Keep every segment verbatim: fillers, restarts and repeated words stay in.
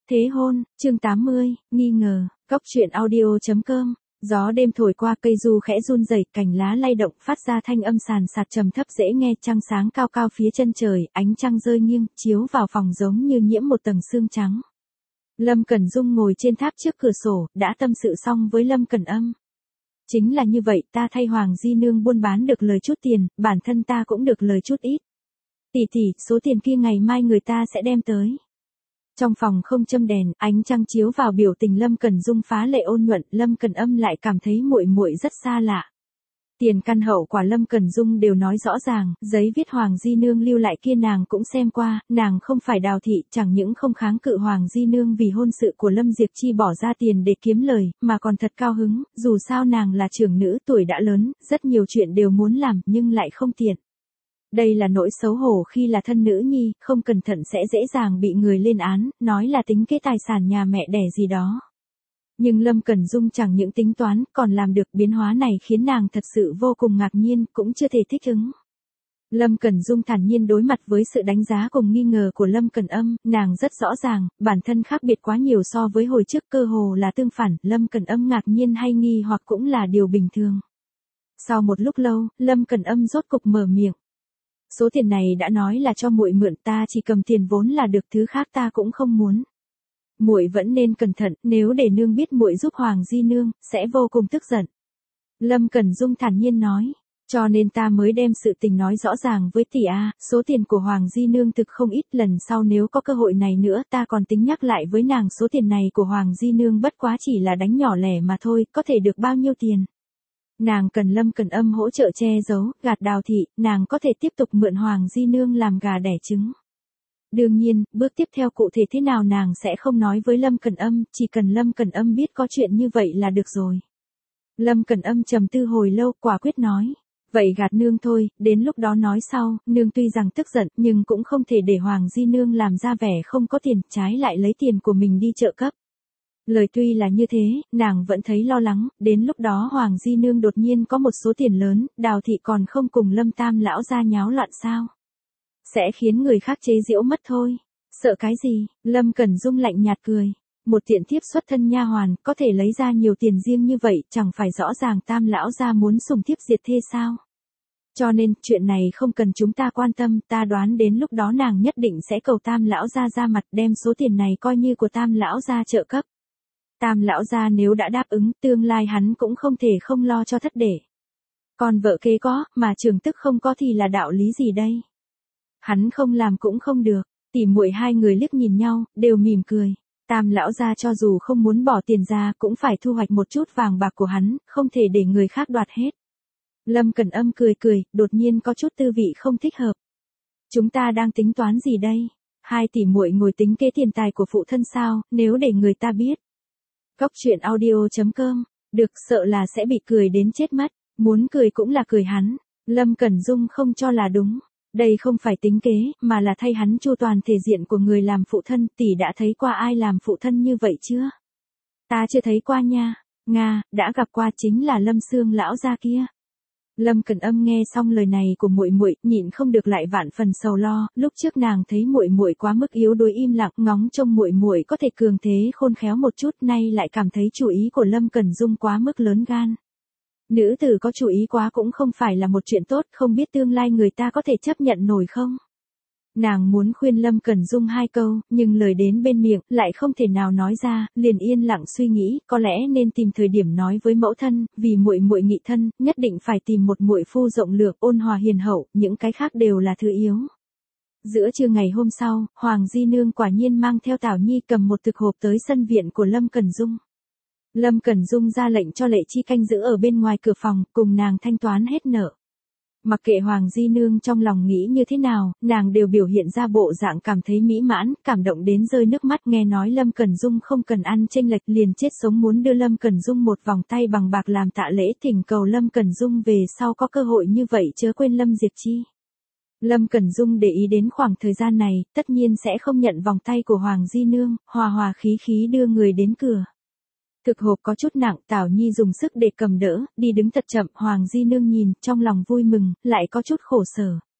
Thế hôn, chương tám mươi, nghi ngờ, Cóc truyện audio chấm com. Gió đêm thổi qua, cây du khẽ run rẩy, cành lá lay động phát ra thanh âm sàn sạt trầm thấp dễ nghe. Trăng sáng cao cao phía chân trời, ánh trăng rơi nghiêng, chiếu vào phòng giống như nhiễm một tầng sương trắng. Lâm Cẩn Dung ngồi trên tháp trước cửa sổ, đã tâm sự xong với Lâm Cẩn Âm. Chính là như vậy, ta thay Hoàng Di Nương buôn bán được lời chút tiền, bản thân ta cũng được lời chút ít. Tỷ tỷ, số tiền kia ngày mai người ta sẽ đem tới. Trong phòng không châm đèn, ánh trăng chiếu vào biểu tình Lâm Cẩn Dung phá lệ ôn nhuận, Lâm Cẩn Âm lại cảm thấy muội muội rất xa lạ. Tiền căn hậu quả Lâm Cẩn Dung đều nói rõ ràng, giấy viết Hoàng Di Nương lưu lại kia nàng cũng xem qua, nàng không phải đào thị, chẳng những không kháng cự Hoàng Di Nương vì hôn sự của Lâm Diệp Chi bỏ ra tiền để kiếm lời, mà còn thật cao hứng, dù sao nàng là trưởng nữ tuổi đã lớn, rất nhiều chuyện đều muốn làm, nhưng lại không tiện. Đây là nỗi xấu hổ khi là thân nữ nhi, không cẩn thận sẽ dễ dàng bị người lên án, nói là tính kế tài sản nhà mẹ đẻ gì đó. Nhưng Lâm Cẩn Dung chẳng những tính toán, còn làm được. Biến hóa này khiến nàng thật sự vô cùng ngạc nhiên, cũng chưa thể thích ứng. Lâm Cẩn Dung thản nhiên đối mặt với sự đánh giá cùng nghi ngờ của Lâm Cẩn Âm, nàng rất rõ ràng, bản thân khác biệt quá nhiều so với hồi trước, cơ hồ là tương phản, Lâm Cẩn Âm ngạc nhiên hay nghi hoặc cũng là điều bình thường. Sau một lúc lâu, Lâm Cẩn Âm rốt cục mở miệng. Số tiền này đã nói là cho muội mượn, ta chỉ cầm tiền vốn là được, thứ khác ta cũng không muốn. Muội vẫn nên cẩn thận, nếu để nương biết muội giúp Hoàng Di Nương, sẽ vô cùng tức giận. Lâm Cẩn Dung thản nhiên nói, cho nên ta mới đem sự tình nói rõ ràng với tỷ a, số tiền của Hoàng Di Nương thực không ít, lần sau nếu có cơ hội này nữa ta còn tính nhắc lại với nàng, số tiền này của Hoàng Di Nương bất quá chỉ là đánh nhỏ lẻ mà thôi, có thể được bao nhiêu tiền. Nàng cần Lâm Cẩn Âm hỗ trợ che giấu, gạt đào thị, nàng có thể tiếp tục mượn Hoàng Di Nương làm gà đẻ trứng. Đương nhiên, bước tiếp theo cụ thể thế nào nàng sẽ không nói với Lâm Cẩn Âm, chỉ cần Lâm Cẩn Âm biết có chuyện như vậy là được rồi. Lâm Cẩn Âm trầm tư hồi lâu, quả quyết nói, vậy gạt nương thôi, đến lúc đó nói sau, nương tuy rằng tức giận, nhưng cũng không thể để Hoàng Di Nương làm ra vẻ không có tiền, trái lại lấy tiền của mình đi trợ cấp. Lời tuy là như thế, nàng vẫn thấy lo lắng, đến lúc đó Hoàng Di Nương đột nhiên có một số tiền lớn, đào thị còn không cùng Lâm Tam lão ra nháo loạn sao? Sẽ khiến người khác chế giễu mất thôi. Sợ cái gì? Lâm Cẩn Dung lạnh nhạt cười. Một tiện thiếp xuất thân nha hoàn, có thể lấy ra nhiều tiền riêng như vậy, chẳng phải rõ ràng Tam lão ra muốn sủng thiếp diệt thê sao? Cho nên, chuyện này không cần chúng ta quan tâm, ta đoán đến lúc đó nàng nhất định sẽ cầu Tam lão ra ra mặt, đem số tiền này coi như của Tam lão ra trợ cấp. Tam lão gia nếu đã đáp ứng, tương lai hắn cũng không thể không lo cho thất để. Còn vợ kế có, mà trường tức không có thì là đạo lý gì đây? Hắn không làm cũng không được. Tỉ muội hai người liếc nhìn nhau, đều mỉm cười. Tam lão gia cho dù không muốn bỏ tiền ra, cũng phải thu hoạch một chút vàng bạc của hắn, không thể để người khác đoạt hết. Lâm Cẩn Âm cười cười, đột nhiên có chút tư vị không thích hợp. Chúng ta đang tính toán gì đây? Hai tỷ muội ngồi tính kế tiền tài của phụ thân sao, nếu để người ta biết. Cóc truyện audio chấm com, được, sợ là sẽ bị cười đến chết mất, muốn cười cũng là cười hắn. Lâm Cẩn Dung không cho là đúng, đây không phải tính kế, mà là thay hắn chu toàn thể diện của người làm phụ thân, tỷ đã thấy qua ai làm phụ thân như vậy chưa? Ta chưa thấy qua nha, Nga, đã gặp qua, chính là Lâm Sương lão gia kia. Lâm Cẩn Âm nghe xong lời này của muội muội, nhịn không được lại vạn phần sầu lo, lúc trước nàng thấy muội muội quá mức yếu đuối im lặng, ngóng trông muội muội có thể cường thế khôn khéo một chút, nay lại cảm thấy chủ ý của Lâm Cẩn Dung quá mức lớn gan. Nữ tử có chủ ý quá cũng không phải là một chuyện tốt, không biết tương lai người ta có thể chấp nhận nổi không? Nàng muốn khuyên Lâm Cẩn Dung hai câu, nhưng lời đến bên miệng, lại không thể nào nói ra, liền yên lặng suy nghĩ, có lẽ nên tìm thời điểm nói với mẫu thân, vì muội muội nghị thân, nhất định phải tìm một muội phu rộng lượng, ôn hòa hiền hậu, những cái khác đều là thứ yếu. Giữa trưa ngày hôm sau, Hoàng Di Nương quả nhiên mang theo Tảo Nhi cầm một thực hộp tới sân viện của Lâm Cẩn Dung. Lâm Cẩn Dung ra lệnh cho Lệ Chi canh giữ ở bên ngoài cửa phòng, cùng nàng thanh toán hết nợ. Mặc kệ Hoàng Di Nương trong lòng nghĩ như thế nào, nàng đều biểu hiện ra bộ dạng cảm thấy mỹ mãn, cảm động đến rơi nước mắt, nghe nói Lâm Cẩn Dung không cần ăn chênh lệch liền chết sống muốn đưa Lâm Cẩn Dung một vòng tay bằng bạc làm tạ lễ, thỉnh cầu Lâm Cẩn Dung về sau có cơ hội như vậy chớ quên Lâm Diệp Chi. Lâm Cẩn Dung để ý đến khoảng thời gian này, tất nhiên sẽ không nhận vòng tay của Hoàng Di Nương, hòa hòa khí khí đưa người đến cửa. Thực hộp có chút nặng, Tảo Nhi dùng sức để cầm đỡ, đi đứng thật chậm, Hoàng Di Nương nhìn, trong lòng vui mừng, lại có chút khổ sở.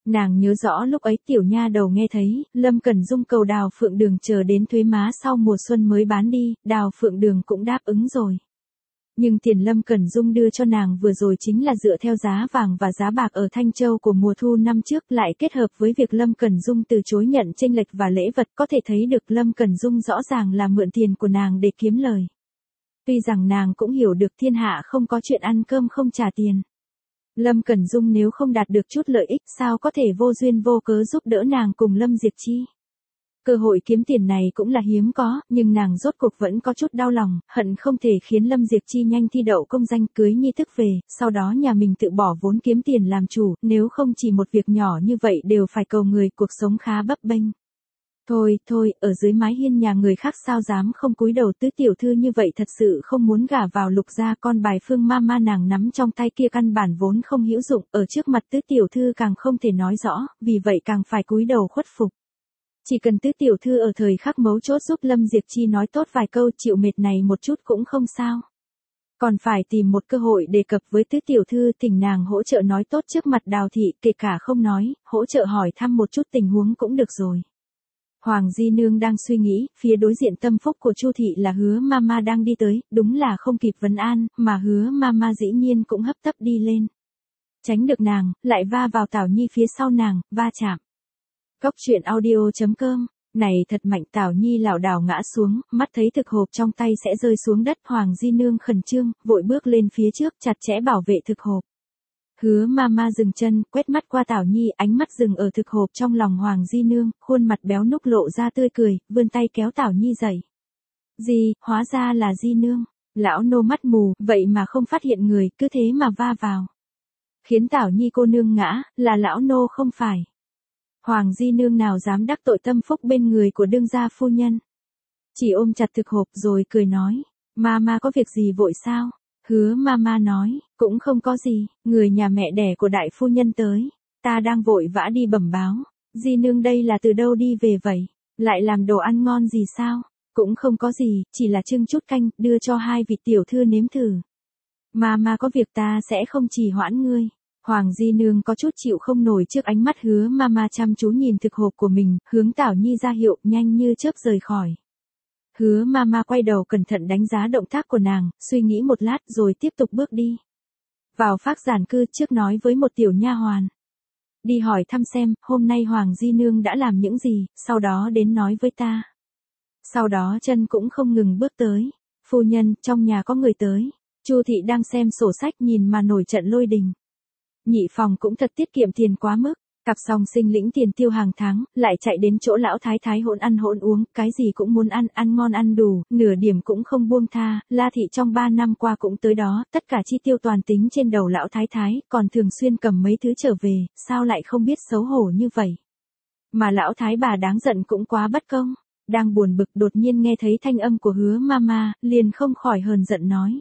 Nàng nhớ rõ lúc ấy tiểu nha đầu nghe thấy, Lâm Cẩn Dung cầu Đào Phượng Đường chờ đến thuế má sau mùa xuân mới bán đi, Đào Phượng Đường cũng đáp ứng rồi. Nhưng tiền Lâm Cẩn Dung đưa cho nàng vừa rồi chính là dựa theo giá vàng và giá bạc ở Thanh Châu của mùa thu năm trước, lại kết hợp với việc Lâm Cẩn Dung từ chối nhận chênh lệch và lễ vật, có thể thấy được Lâm Cẩn Dung rõ ràng là mượn tiền của nàng để kiếm lời. Tuy rằng nàng cũng hiểu được thiên hạ không có chuyện ăn cơm không trả tiền. Lâm Cẩn Dung nếu không đạt được chút lợi ích sao có thể vô duyên vô cớ giúp đỡ nàng cùng Lâm Diệp Chi. Cơ hội kiếm tiền này cũng là hiếm có, nhưng nàng rốt cuộc vẫn có chút đau lòng, hận không thể khiến Lâm Diệp Chi nhanh thi đậu công danh cưới nhi thức về, sau đó nhà mình tự bỏ vốn kiếm tiền làm chủ, nếu không chỉ một việc nhỏ như vậy đều phải cầu người, cuộc sống khá bấp bênh. Thôi, thôi, ở dưới mái hiên nhà người khác sao dám không cúi đầu, tứ tiểu thư như vậy thật sự không muốn gả vào Lục gia, con bài Phương ma ma nàng nắm trong tay kia căn bản vốn không hữu dụng, ở trước mặt tứ tiểu thư càng không thể nói rõ, vì vậy càng phải cúi đầu khuất phục. Chỉ cần tứ tiểu thư ở thời khắc mấu chốt giúp Lâm Diệp Chi nói tốt vài câu, chịu mệt này một chút cũng không sao. Còn phải tìm một cơ hội đề cập với tứ tiểu thư, thỉnh nàng hỗ trợ nói tốt trước mặt Đào thị, kể cả không nói, hỗ trợ hỏi thăm một chút tình huống cũng được rồi. Hoàng Di Nương đang suy nghĩ, phía đối diện tâm phúc của Chu thị là Hứa Mama đang đi tới, đúng là không kịp vấn an, mà Hứa Mama dĩ nhiên cũng hấp tấp đi lên. Tránh được nàng, lại va vào Tảo Nhi phía sau nàng, va chạm. Cốc truyện audio chấm com, này thật mạnh, Tảo Nhi lảo đảo ngã xuống, mắt thấy thực hộp trong tay sẽ rơi xuống đất, Hoàng Di Nương khẩn trương, vội bước lên phía trước, chặt chẽ bảo vệ thực hộp. Hứa Mama dừng chân, quét mắt qua Tảo Nhi, ánh mắt dừng ở thực hộp trong lòng Hoàng Di Nương, khuôn mặt béo núc lộ ra tươi cười, vươn tay kéo Tảo Nhi dậy. Gì, hóa ra là Di Nương. Lão nô mắt mù, vậy mà không phát hiện người, cứ thế mà va vào. Khiến Tảo Nhi cô nương ngã, là lão nô không phải. Hoàng Di Nương nào dám đắc tội tâm phúc bên người của đương gia phu nhân. Chỉ ôm chặt thực hộp rồi cười nói, Mama có việc gì vội sao? Hứa Mama nói, cũng không có gì, người nhà mẹ đẻ của đại phu nhân tới, ta đang vội vã đi bẩm báo, Di Nương đây là từ đâu đi về vậy, lại làm đồ ăn ngon gì sao? Cũng không có gì, chỉ là trưng chút canh, đưa cho hai vị tiểu thư nếm thử. Mama có việc ta sẽ không trì hoãn ngươi. Hoàng Di Nương có chút chịu không nổi trước ánh mắt Hứa Mama chăm chú nhìn thực hộp của mình, hướng Tảo Nhi ra hiệu, nhanh như chớp rời khỏi. Hứa Mama quay đầu cẩn thận đánh giá động tác của nàng, suy nghĩ một lát rồi tiếp tục bước đi. Vào phác giản cư trước nói với một tiểu nha hoàn. Đi hỏi thăm xem, hôm nay Hoàng Di Nương đã làm những gì, sau đó đến nói với ta. Sau đó chân cũng không ngừng bước tới. Phu nhân, trong nhà có người tới. Chu thị đang xem sổ sách nhìn mà nổi trận lôi đình. Nhị phòng cũng thật tiết kiệm tiền quá mức. Cặp song sinh lĩnh tiền tiêu hàng tháng, lại chạy đến chỗ lão thái thái hỗn ăn hỗn uống, cái gì cũng muốn ăn, ăn ngon ăn đủ, nửa điểm cũng không buông tha, La thị trong ba năm qua cũng tới đó, tất cả chi tiêu toàn tính trên đầu lão thái thái, còn thường xuyên cầm mấy thứ trở về, sao lại không biết xấu hổ như vậy. Mà lão thái bà đáng giận cũng quá bất công, đang buồn bực đột nhiên nghe thấy thanh âm của Hứa Mama, liền không khỏi hờn giận nói.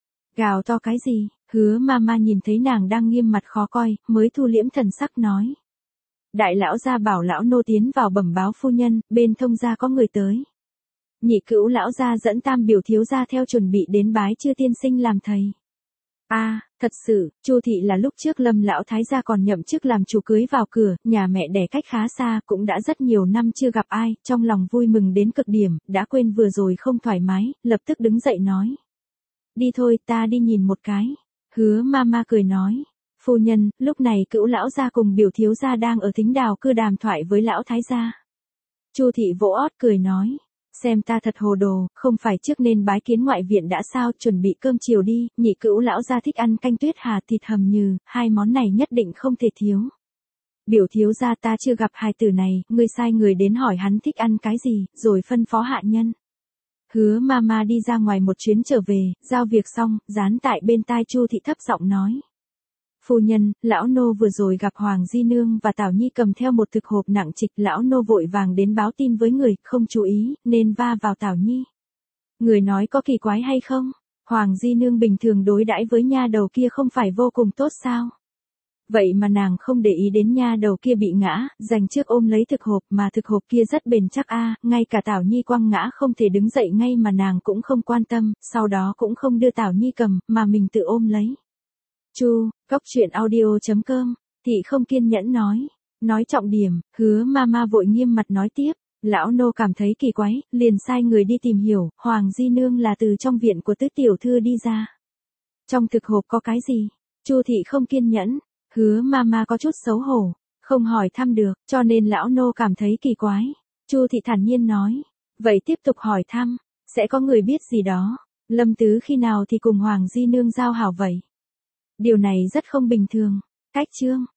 Gào to cái gì, Hứa Mama nhìn thấy nàng đang nghiêm mặt khó coi, mới thu liễm thần sắc nói. Đại lão gia bảo lão nô tiến vào bẩm báo phu nhân, bên thông gia có người tới. Nhị cữu lão gia dẫn tam biểu thiếu gia theo chuẩn bị đến bái chư tiên sinh làm thầy. A, à, thật sự, Chu thị là lúc trước Lâm lão thái gia còn nhậm chức làm chủ cưới vào cửa, nhà mẹ đẻ cách khá xa, cũng đã rất nhiều năm chưa gặp ai, trong lòng vui mừng đến cực điểm, đã quên vừa rồi không thoải mái, lập tức đứng dậy nói. Đi thôi, ta đi nhìn một cái. Hứa Mama cười nói. Phu nhân, lúc này cữu lão gia cùng biểu thiếu gia đang ở thính đào cư đàm thoại với lão thái gia. Chu thị vỗ ót cười nói, xem ta thật hồ đồ, không phải trước nên bái kiến ngoại viện đã sao, chuẩn bị cơm chiều đi, nhị cữu lão gia thích ăn canh tuyết hà thịt hầm nhừ, hai món này nhất định không thể thiếu. Biểu thiếu gia ta chưa gặp hài tử này, ngươi sai người đến hỏi hắn thích ăn cái gì, rồi phân phó hạ nhân. Hứa Mama đi ra ngoài một chuyến trở về, giao việc xong, dán tại bên tai Chu thị thấp giọng nói. Phu nhân, lão nô vừa rồi gặp Hoàng Di Nương và Tảo Nhi cầm theo một thực hộp nặng trịch, lão nô vội vàng đến báo tin với người, không chú ý, nên va vào Tảo Nhi. Người nói có kỳ quái hay không? Hoàng Di Nương bình thường đối đãi với nha đầu kia không phải vô cùng tốt sao? Vậy mà nàng không để ý đến nha đầu kia bị ngã, dành trước ôm lấy thực hộp mà thực hộp kia rất bền chắc a, ngay cả Tảo Nhi quăng ngã không thể đứng dậy ngay mà nàng cũng không quan tâm, sau đó cũng không đưa Tảo Nhi cầm, mà mình tự ôm lấy. Chu, cốc truyện audio chấm com, thị không kiên nhẫn nói. Nói trọng điểm, Hứa Mama vội nghiêm mặt nói tiếp. Lão nô cảm thấy kỳ quái, liền sai người đi tìm hiểu, Hoàng Di Nương là từ trong viện của tứ tiểu thư đi ra. Trong thực hộp có cái gì? Chu thị không kiên nhẫn, Hứa Mama có chút xấu hổ, không hỏi thăm được, cho nên lão nô cảm thấy kỳ quái. Chu thị thản nhiên nói, vậy tiếp tục hỏi thăm, sẽ có người biết gì đó. Lâm Tứ khi nào thì cùng Hoàng Di Nương giao hảo vậy? Điều này rất không bình thường. Cách chương